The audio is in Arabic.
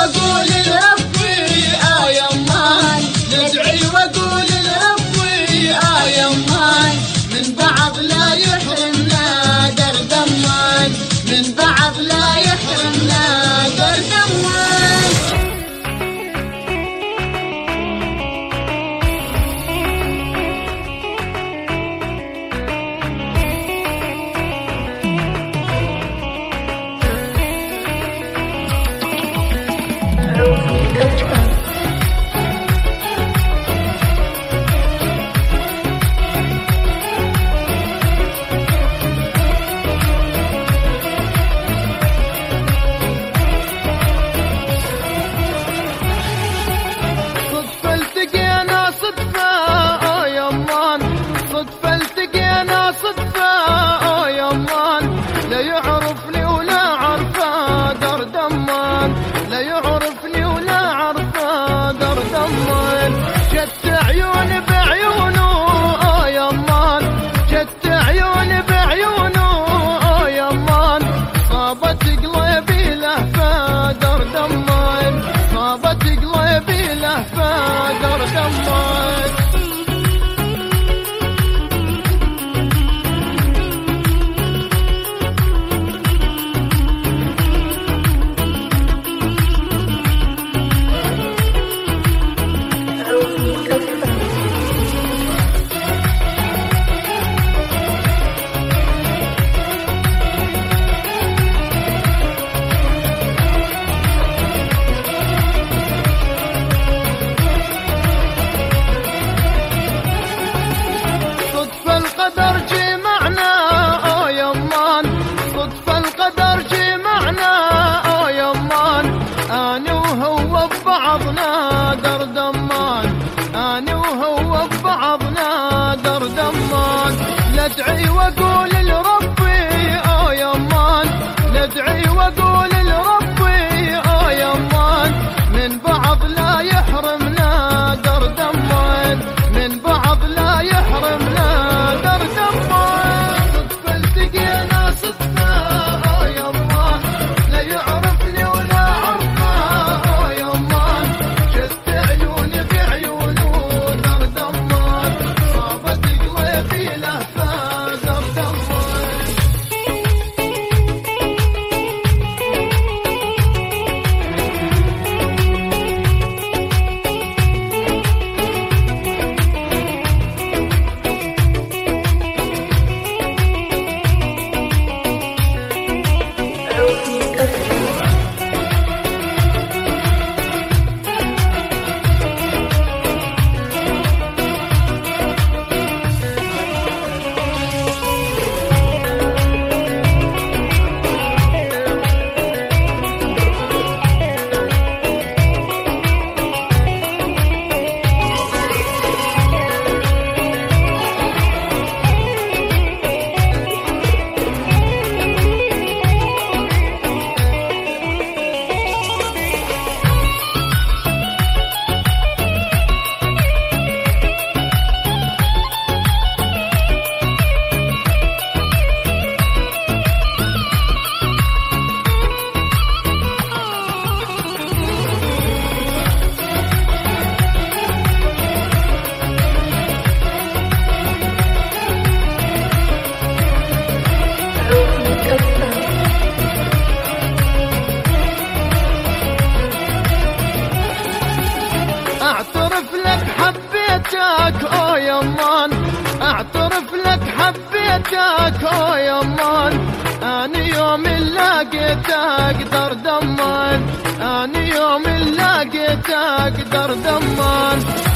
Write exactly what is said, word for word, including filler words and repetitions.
واقول لربي آه يمان، ندعي واقول لربي آه يمان، من بعض لا يحرمنا درد امان، من بعض لا يحرمنا درد امان. لا يعرفني ولا عرفه درد امان، لا يعرفني ولا عرفه درد امان، شت عيوني بعيونه اه يمان، شت عيوني بعيونه اه يمان، صابت قلبي لهفه درد امان، صابت قلبي لهفه درد امان. القدر جمعنا اه يمان، صدفة القدر جمعنا اه يمان، أنا وهو ببعضنا درد امان، أنا وهو ببعضنا درد امان، ندعي واقول لربي اه يمان، ندعي واقول لربي اه يمان، من بعض لا يحرمنا درد امان، من بعض لا يحرمنا درد امان. صدفة التقينا صدفة اه يمان، لا يعرفني ولا عرفه اه يمان، شت عيوني بعيونه درد امان، صابت قلبي لهفه درد امان. اعترف لك حبيتك اه يمان، اعترف لك حبيتك اه يمان، اني يوم لقيتك درد امان، اني يوم لقيتك درد امان.